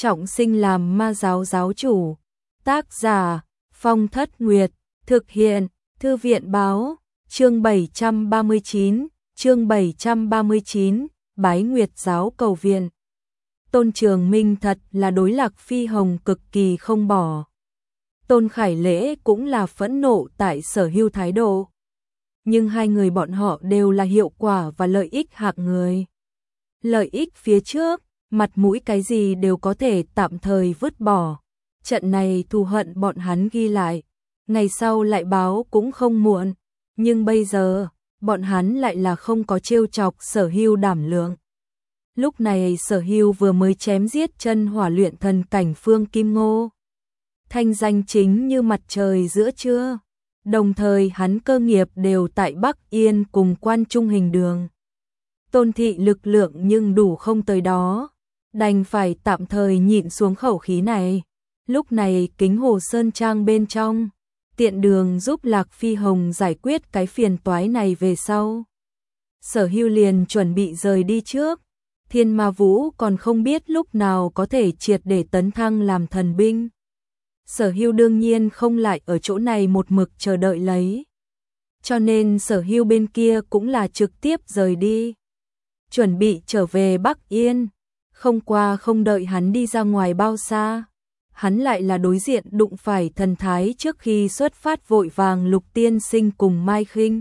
trọng sinh làm ma giáo giáo chủ. Tác giả Phong Thất Nguyệt, thực hiện Thư viện Báo, chương 739, Bái Nguyệt giáo cầu viện. Tôn Trường Minh thật là đối Lạc Phi Hồng cực kỳ không bỏ. Tôn Khải Lễ cũng là phẫn nộ tại Sở Hưu thái độ. Nhưng hai người bọn họ đều là hiệu quả và lợi ích hạng người. Lợi ích phía trước, mặt mũi cái gì đều có thể tạm thời vứt bỏ. Trận này thù hận bọn hắn ghi lại, ngày sau lại báo cũng không muộn. Nhưng bây giờ, bọn hắn lại là không có trêu chọc Sở Hưu đảm lượng. Lúc này Sở Hưu vừa mới chém giết chân hỏa luyện thần cảnh Phương Kim Ngô. Thanh danh chính như mặt trời giữa trưa. Đồng thời hắn cơ nghiệp đều tại Bắc Yên cùng Quan Trung Hình Đường. Tôn thị lực lượng nhưng đủ không tới đó, đành phải tạm thời nhịn xuống khẩu khí này. Lúc này Kính Hồ Sơn Trang bên trong, tiện đường giúp Lạc Phi Hồng giải quyết cái phiền toái này về sau. Sở Hưu liền chuẩn bị rời đi trước. Thiên Ma Vũ còn không biết lúc nào có thể triệt để tấn thăng làm thần binh. Sở Hưu đương nhiên không lại ở chỗ này một mực chờ đợi lấy. Cho nên Sở Hưu bên kia cũng là trực tiếp rời đi. Chuẩn bị trở về Bắc Yên. Không qua không đợi hắn đi ra ngoài bao xa. Hắn lại là đối diện đụng phải thần thái trước khi xuất phát vội vàng Lục Tiên Sinh cùng Mai Khinh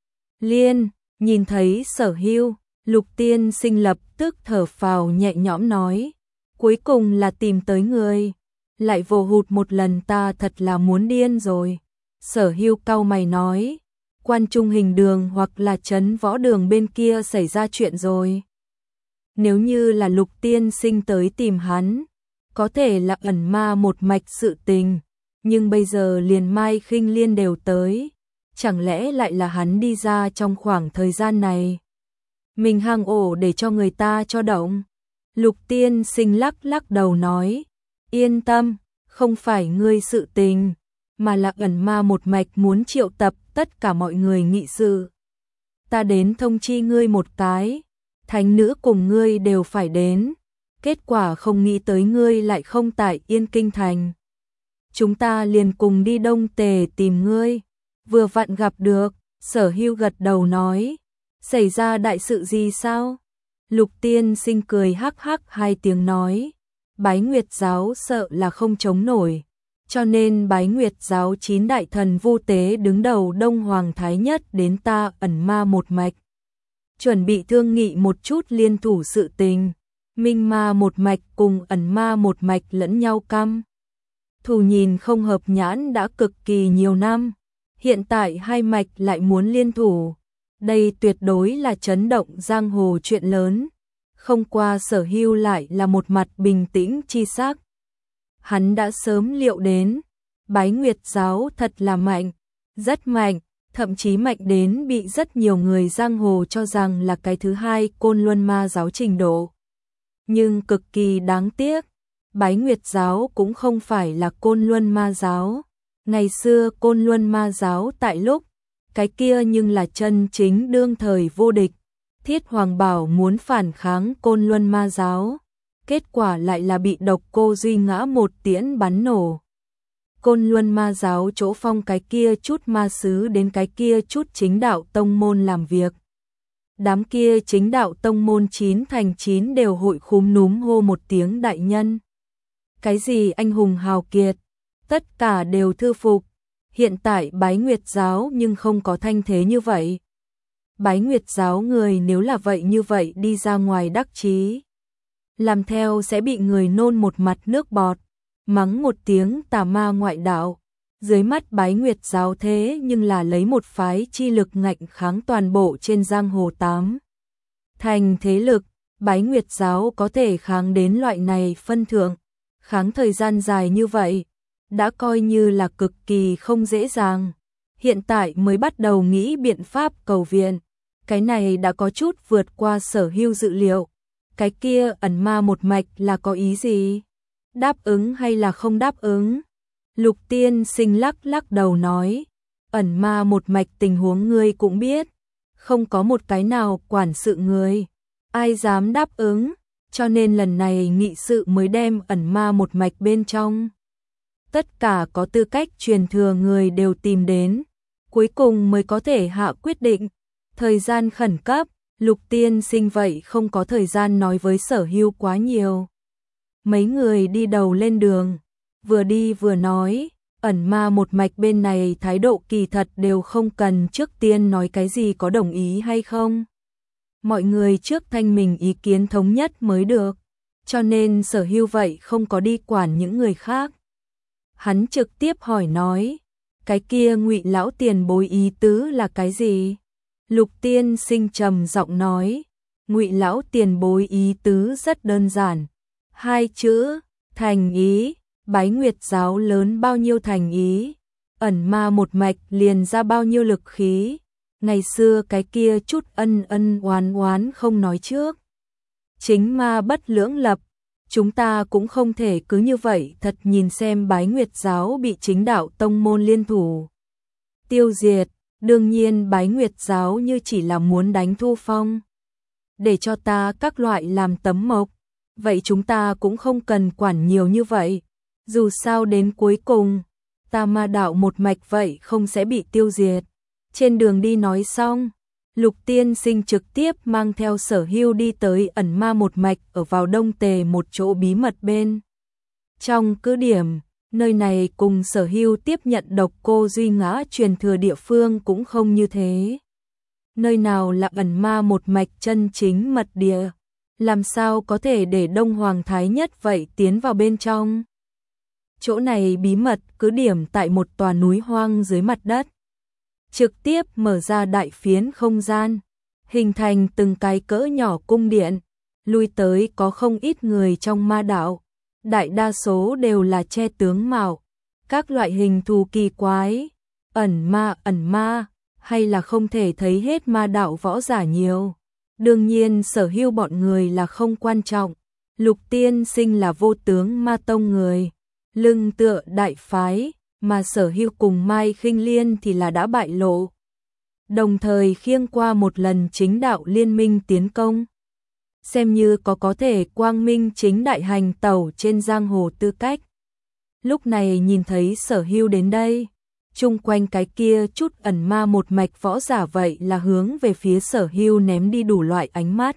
Liên. Nhìn thấy Sở Hưu, Lục Tiên Sinh lập tức thở phào nhẹ nhõm nói. Cuối cùng là tìm tới người. Lại vồ hụt một lần ta thật là muốn điên rồi. Sở Hưu cau mày nói. Quan Trung Hình Đường hoặc là Trấn Võ Đường bên kia xảy ra chuyện rồi. Nếu như là Lục Tiên Sinh tới tìm hắn, có thể là ẩn ma một mạch sự tình. Nhưng bây giờ liền Mai Khinh Liên đều tới. Chẳng lẽ lại là hắn đi ra trong khoảng thời gian này? Mình hang ổ để cho người ta cho động. Lục Tiên Sinh lắc lắc đầu nói. Yên tâm, không phải ngươi sự tình, mà là ẩn ma một mạch muốn triệu tập tất cả mọi người nghị sự. Ta đến thông chi ngươi một cái, thánh nữ cùng ngươi đều phải đến. Kết quả không nghĩ tới ngươi lại không tại Yên Kinh Thành. Chúng ta liền cùng đi Đông Tề tìm ngươi. Vừa vặn gặp được, Sở Hưu gật đầu nói. Xảy ra đại sự gì sao? Lục Tiên Sinh cười hắc hắc hai tiếng nói. Bái Nguyệt giáo sợ là không chống nổi. Cho nên Bái Nguyệt giáo 9 đại thần Vu Tế đứng đầu Đông Hoàng Thái Nhất đến ta ẩn ma một mạch. Chuẩn bị thương nghị một chút liên thủ sự tình. Minh ma một mạch cùng ẩn ma một mạch lẫn nhau căm. Thù nhìn không hợp nhãn đã cực kỳ nhiều năm. Hiện tại hai mạch lại muốn liên thủ. Đây tuyệt đối là chấn động giang hồ chuyện lớn. Không qua Sở Hưu lại là một mặt bình tĩnh chi sắc. Hắn đã sớm liệu đến. Bái Nguyệt giáo thật là mạnh. Rất mạnh. Thậm chí mạnh đến bị rất nhiều người giang hồ cho rằng là cái thứ hai Côn Luân ma giáo trình độ. Nhưng cực kỳ đáng tiếc. Bái Nguyệt giáo cũng không phải là Côn Luân ma giáo. Ngày xưa Côn Luân ma giáo tại lúc. Cái kia nhưng là chân chính đương thời vô địch. Thiết Hoàng Bảo muốn phản kháng Côn Luân ma giáo. Kết quả lại là bị Độc Cô Duy ngã một tiễn bắn nổ. Côn Luân ma giáo chỗ phong cái kia chút ma sứ đến cái kia chút chính đạo tông môn làm việc. Đám kia chính đạo tông môn 9 thành 9 đều hội khúm núm hô một tiếng đại nhân. Cái gì anh hùng hào kiệt, tất cả đều thư phục. Hiện tại Bái Nguyệt giáo nhưng không có thanh thế như vậy. Bái Nguyệt giáo người nếu là vậy như vậy đi ra ngoài đắc chí. Làm theo sẽ bị người nôn một mặt nước bọt, mắng một tiếng tà ma ngoại đạo. Dưới mắt Bái Nguyệt giáo thế nhưng là lấy một phái chi lực ngạnh kháng toàn bộ trên giang hồ 8 thành thế lực. Bái Nguyệt giáo có thể kháng đến loại này phân thượng, kháng thời gian dài như vậy, đã coi như là cực kỳ không dễ dàng. Hiện tại mới bắt đầu nghĩ biện pháp cầu viện. Cái này đã có chút vượt qua Sở Hưu dự liệu. Cái kia ẩn ma một mạch là có ý gì? Đáp ứng hay là không đáp ứng? Lục Tiên Sinh lắc lắc đầu nói. Ẩn ma một mạch tình huống ngươi cũng biết. Không có một cái nào quản sự người. Ai dám đáp ứng? cho nên lần này nghị sự mới đem ẩn ma một mạch bên trong. Tất cả có tư cách truyền thừa người đều tìm đến, cuối cùng mới có thể hạ quyết định. Thời gian khẩn cấp, Lục Tiên Sinh vậy không có thời gian nói với Sở Hưu quá nhiều. Mấy người đi đầu lên đường, vừa đi vừa nói, ẩn ma một mạch bên này thái độ kỳ thật đều không cần trước tiên nói cái gì có đồng ý hay không. Mọi người trước thanh mình ý kiến thống nhất mới được, cho nên Sở Hưu vậy không có đi quản những người khác. Hắn trực tiếp hỏi nói, cái kia Ngụy lão tiền bối ý tứ là cái gì? Lục Tiên Sinh trầm giọng nói, Ngụy lão tiền bối ý tứ rất đơn giản, hai chữ, thành ý. Bái Nguyệt giáo lớn bao nhiêu thành ý, ẩn ma một mạch liền ra bao nhiêu lực khí. Ngày xưa cái kia chút ân oán không nói trước, chính ma bất lưỡng lập, chúng ta cũng không thể cứ như vậy thật nhìn xem Bái Nguyệt giáo bị chính đạo tông môn liên thủ tiêu diệt. Đương nhiên Bái Nguyệt giáo như chỉ là muốn đánh Thu Phong, để cho ta các loại làm tấm mộc, vậy chúng ta cũng không cần quản nhiều như vậy. Dù sao đến cuối cùng, ta ma đạo một mạch vậy không sẽ bị tiêu diệt. Trên đường đi nói xong, Lục Tiên Sinh trực tiếp mang theo Sở Hưu đi tới ẩn ma một mạch ở vào Đông Tề một chỗ bí mật bên. Trong cứ điểm, nơi này cùng Sở Hưu tiếp nhận độc cô Duy Ngã truyền thừa địa phương cũng không như thế. Nơi nào là ẩn ma một mạch chân chính mật địa, làm sao có thể để Đông Hoàng Thái Nhất vậy tiến vào bên trong. Chỗ này bí mật cứ điểm tại một tòa núi hoang dưới mặt đất. Trực tiếp mở ra đại phiến không gian, hình thành từng cái cỡ nhỏ cung điện, lui tới có không ít người trong ma đạo. Đại đa số đều là che tướng mạo, các loại hình thù kỳ quái, ẩn ma, hay là không thể thấy hết ma đạo võ giả nhiều. Đương nhiên Sở Hưu bọn người là không quan trọng, Lục Tiên Sinh là vô tướng ma tông người, lưng tựa đại phái, mà Sở Hưu cùng Mai Khinh Liên thì là đã bại lộ. Đồng thời khiêng qua một lần chính đạo liên minh tiến công, xem như có thể quang minh chính đại hành tẩu trên giang hồ tư cách. Lúc này nhìn thấy Sở Hưu đến đây, chung quanh cái kia chút ẩn ma một mạch võ giả vậy là hướng về phía Sở Hưu ném đi đủ loại ánh mắt.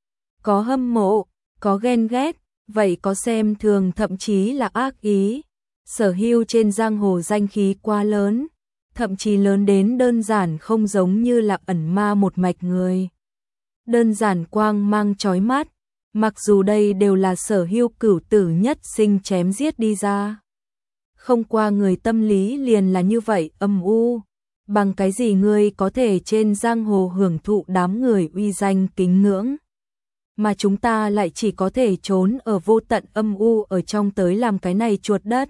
Có hâm mộ, có ghen ghét, vậy có xem thường thậm chí là ác ý. Sở Hưu trên giang hồ danh khí quá lớn, thậm chí lớn đến đơn giản không giống như là ẩn ma một mạch người. Đơn giản quang mang chói mắt, mặc dù đây đều là Sở Hưu cửu tử nhất sinh chém giết đi ra. Không qua người tâm lý liền là như vậy âm u, bằng cái gì ngươi có thể trên giang hồ hưởng thụ đám người uy danh kính ngưỡng, mà chúng ta lại chỉ có thể trốn ở vô tận âm u ở trong tới làm cái này chuột đất.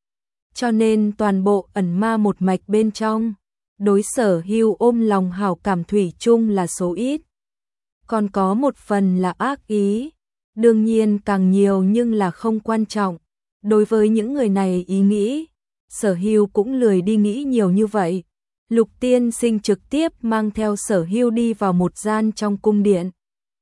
Cho nên toàn bộ ẩn ma một mạch bên trong, đối Sở Hưu ôm lòng hảo cảm thủy chung là số ít. Còn có một phần là ác ý, đương nhiên càng nhiều nhưng là không quan trọng. Đối với những người này ý nghĩ, Sở Hưu cũng lười đi nghĩ nhiều như vậy. Lục Tiên Sinh trực tiếp mang theo Sở Hưu đi vào một gian trong cung điện,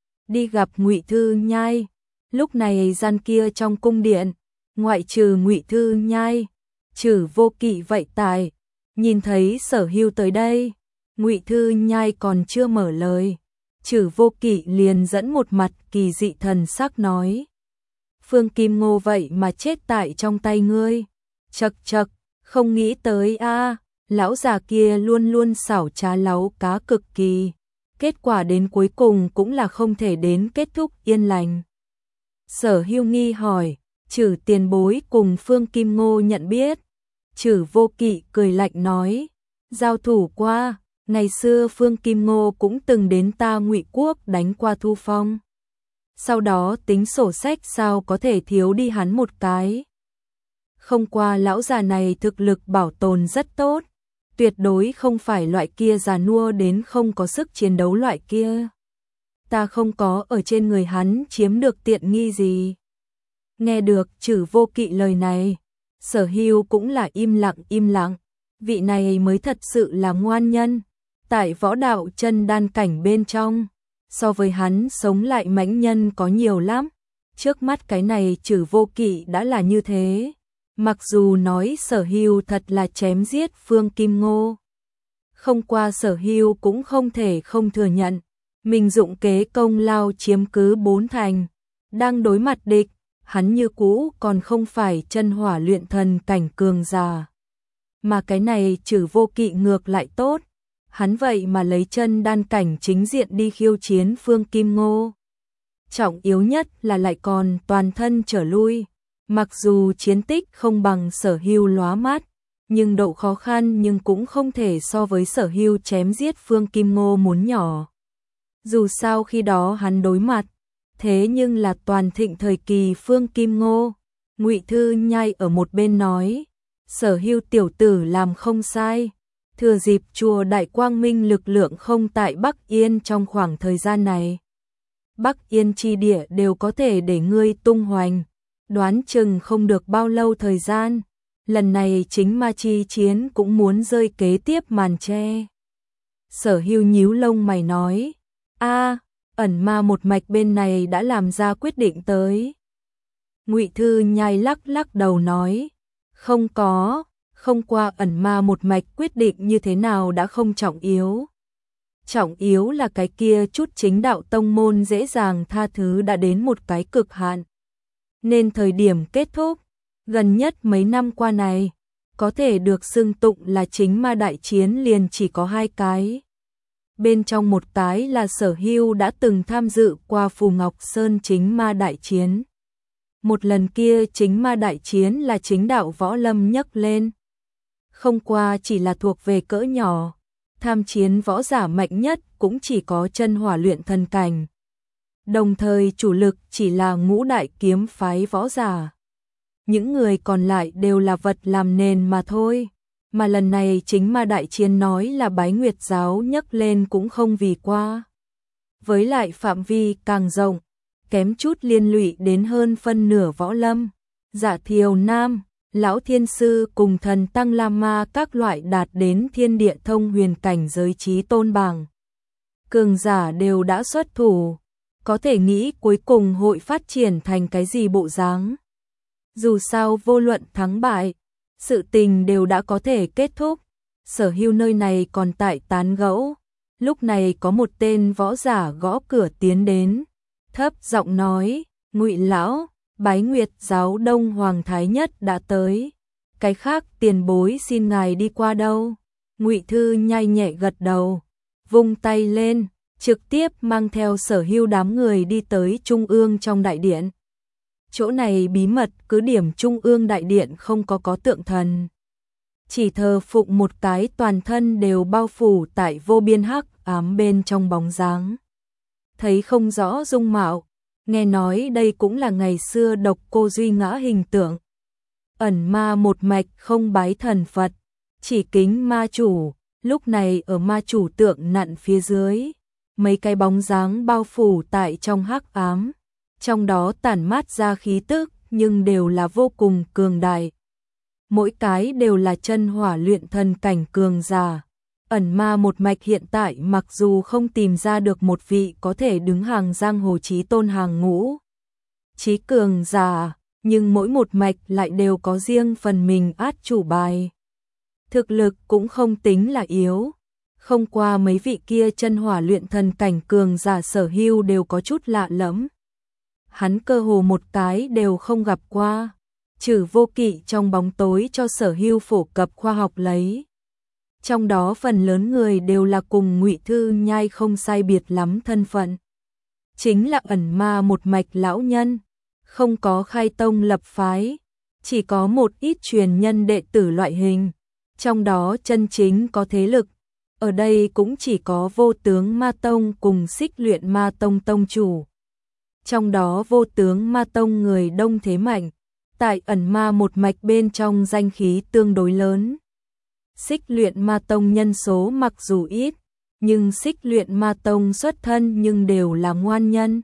đi gặp Ngụy Thư Nhai. Lúc này gian kia trong cung điện, ngoại trừ Ngụy Thư Nhai, Trử Vô Kỵ vậy tài. Nhìn thấy Sở Hưu tới đây, Ngụy Thư Nhai còn chưa mở lời, Trử Vô Kỵ liền dẫn một mặt kỳ dị thần sắc nói: Phương Kim Ngô vậy mà chết tại trong tay ngươi. Chậc chậc, không nghĩ tới a, lão già kia luôn luôn xảo trá láu cá cực kỳ, kết quả đến cuối cùng cũng là không thể đến kết thúc yên lành. Sở Hưu nghi hỏi, Trử tiền bối cùng Phương Kim Ngô nhận biết? Trử Vô Kỵ cười lạnh nói, giao thủ qua, ngày xưa Phương Kim Ngô cũng từng đến ta Ngụy quốc đánh qua Thu Phong. Sau đó tính sổ sách sao có thể thiếu đi hắn một cái. Không qua lão già này thực lực bảo tồn rất tốt, tuyệt đối không phải loại kia già nua đến không có sức chiến đấu loại kia. Ta không có ở trên người hắn chiếm được tiện nghi gì. Nghe được Trử Vô Kỵ lời này, Sở Hưu cũng là im lặng, vị này mới thật sự là ngoan nhân, tại võ đạo chân đan cảnh bên trong, so với hắn sống lại mãnh nhân có nhiều lắm, Trước mắt cái này Trử Vô Kỵ đã là như thế. Mặc dù nói Sở Hưu thật là chém giết Phương Kim Ngô. Không qua Sở Hưu cũng không thể không thừa nhận. Mình dụng kế công lao chiếm cứ 4 thành. Đang đối mặt địch, hắn như cũ còn không phải chân hỏa luyện thần cảnh cường giả. Mà cái này Trử Vô Kỵ ngược lại tốt. Hắn vậy mà lấy chân đan cảnh chính diện đi khiêu chiến Phương Kim Ngô. Trọng yếu nhất là lại còn toàn thân trở lui. Mặc dù chiến tích không bằng Sở Hưu lóa mắt, nhưng độ khó khăn nhưng cũng không thể so với Sở Hưu chém giết Phương Kim Ngô muốn nhỏ. Dù sao khi đó hắn đối mặt, thế nhưng là toàn thịnh thời kỳ Phương Kim Ngô. Ngụy Thư Nhai ở một bên nói, Sở Hưu tiểu tử làm không sai, thừa dịp chùa Đại Quang Minh lực lượng không tại Bắc Yên trong khoảng thời gian này. Bắc Yên chi địa đều có thể để ngươi tung hoành, đoán chừng không được bao lâu thời gian, lần này chính ma chi chiến cũng muốn rơi kế tiếp màn che. Sở Hưu nhíu lông mày nói, ẩn ma một mạch bên này đã làm ra quyết định tới. Ngụy Thư Nhai lắc lắc đầu nói, không có, không qua ẩn ma một mạch quyết định như thế nào đã không trọng yếu. Trọng yếu là cái kia chút chính đạo tông môn dễ dàng tha thứ đã đến một cái cực hạn. Nên thời điểm kết thúc, gần nhất mấy năm qua này, có thể được xưng tụng là chính ma đại chiến liền chỉ có 2 cái. Bên trong một cái là Sở Hưu đã từng tham dự qua Phù Ngọc Sơn chính ma đại chiến. Một lần kia chính ma đại chiến là chính đạo võ lâm nhấc lên. Không qua chỉ là thuộc về cỡ nhỏ, tham chiến võ giả mạnh nhất cũng chỉ có chân hỏa luyện thần cảnh. Đồng thời chủ lực chỉ là ngũ đại kiếm phái võ giả. Những người còn lại đều là vật làm nền mà thôi. Mà lần này chính ma đại chiến nói là Bái Nguyệt giáo nhấc lên cũng không vì qua. Với lại phạm vi càng rộng, kém chút liên lụy đến hơn phân nửa võ lâm. Dạ Thiều Nam, Lão Thiên Sư cùng thần Tăng La Ma các loại đạt đến thiên địa thông huyền cảnh giới trí tôn bảng. Cường giả đều đã xuất thủ, có thể nghĩ cuối cùng hội phát triển thành cái gì bộ dáng. Dù sao vô luận thắng bại, sự tình đều đã có thể kết thúc. Sở Hưu nơi này còn tại tán gẫu. Lúc này có một tên võ giả gõ cửa tiến đến, thấp giọng nói, Ngụy lão, Bái Nguyệt giáo Đông Hoàng Thái Nhất đã tới. Cái khác tiền bối xin ngài đi qua đâu? Ngụy Thư Nhai nhẹ gật đầu, vung tay lên, trực tiếp mang theo Sở Hưu đám người đi tới trung ương trong đại điện. Chỗ này bí mật cứ điểm trung ương đại điện không có tượng thần. Chỉ thờ phụng một cái toàn thân đều bao phủ tại vô biên hắc ám bên trong bóng dáng. Thấy không rõ dung mạo, nghe nói đây cũng là ngày xưa Độc Cô Duy Ngã hình tượng. Ẩn ma một mạch không bái thần Phật, chỉ kính ma chủ, lúc này ở ma chủ tượng nặn phía dưới. Mấy cái bóng dáng bao phủ tại trong hắc ám, trong đó tản mát ra khí tức nhưng đều là vô cùng cường đại. Mỗi cái đều là chân hỏa luyện thần cảnh cường giả. Ẩn ma một mạch hiện tại mặc dù không tìm ra được một vị có thể đứng hàng giang hồ chí tôn hàng ngũ chí cường giả, nhưng mỗi một mạch lại đều có riêng phần mình át chủ bài. Thực lực cũng không tính là yếu. Không qua mấy vị kia chân hỏa luyện thần cảnh cường giả Sở Hưu đều có chút lạ lẫm. Hắn cơ hồ một cái đều không gặp qua. Trừ Vô Kỵ trong bóng tối cho Sở Hưu phổ cập khoa học lấy. Trong đó phần lớn người đều là cùng Ngụy Thư Nhai không sai biệt lắm thân phận. Chính là ẩn ma một mạch lão nhân, không có khai tông lập phái, chỉ có một ít truyền nhân đệ tử loại hình, trong đó chân chính có thế lực. Ở đây cũng chỉ có Vô Tướng Ma Tông cùng Xích Luyện Ma Tông tông chủ. Trong đó Vô Tướng Ma Tông người đông thế mạnh, tại ẩn ma một mạch bên trong danh khí tương đối lớn. Xích Luyện Ma Tông nhân số mặc dù ít, nhưng Xích Luyện Ma Tông xuất thân nhưng đều là ngoan nhân.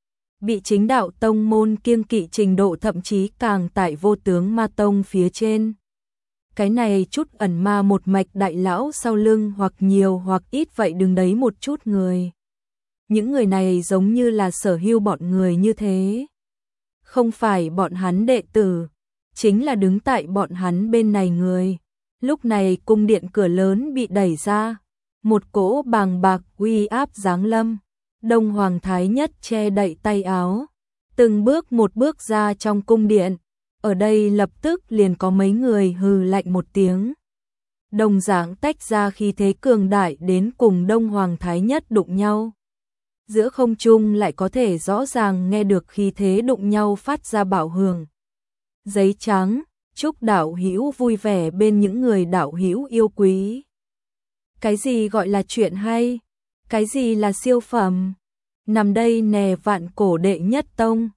Bị chính đạo tông môn kiêng kỵ trình độ thậm chí càng tại Vô Tướng Ma Tông phía trên. Cái này chút ẩn ma một mạch đại lão sau lưng hoặc nhiều hoặc ít vậy đứng đấy một chút người. Những người này giống như là Sở Hưu bọn người như thế. không phải bọn hắn đệ tử, chính là đứng tại bọn hắn bên này người. Lúc này cung điện cửa lớn bị đẩy ra, một cỗ bàng bạc uy áp giáng lâm. Đông Hoàng Thái Nhất che đậy tay áo, từng bước một bước ra trong cung điện. Ở đây lập tức liền có mấy người hừ lạnh một tiếng. Đồng dạng tách ra khí thế cường đại đến cùng Đông Hoàng Thái Nhất đụng nhau. Giữa không trung lại có thể rõ ràng nghe được khí thế đụng nhau phát ra bạo hưởng. Giấy trắng, chúc đạo hữu vui vẻ bên những người đạo hữu yêu quý. Cái gì gọi là chuyện hay? Cái gì là siêu phẩm? Nằm đây nè vạn cổ đệ nhất tông.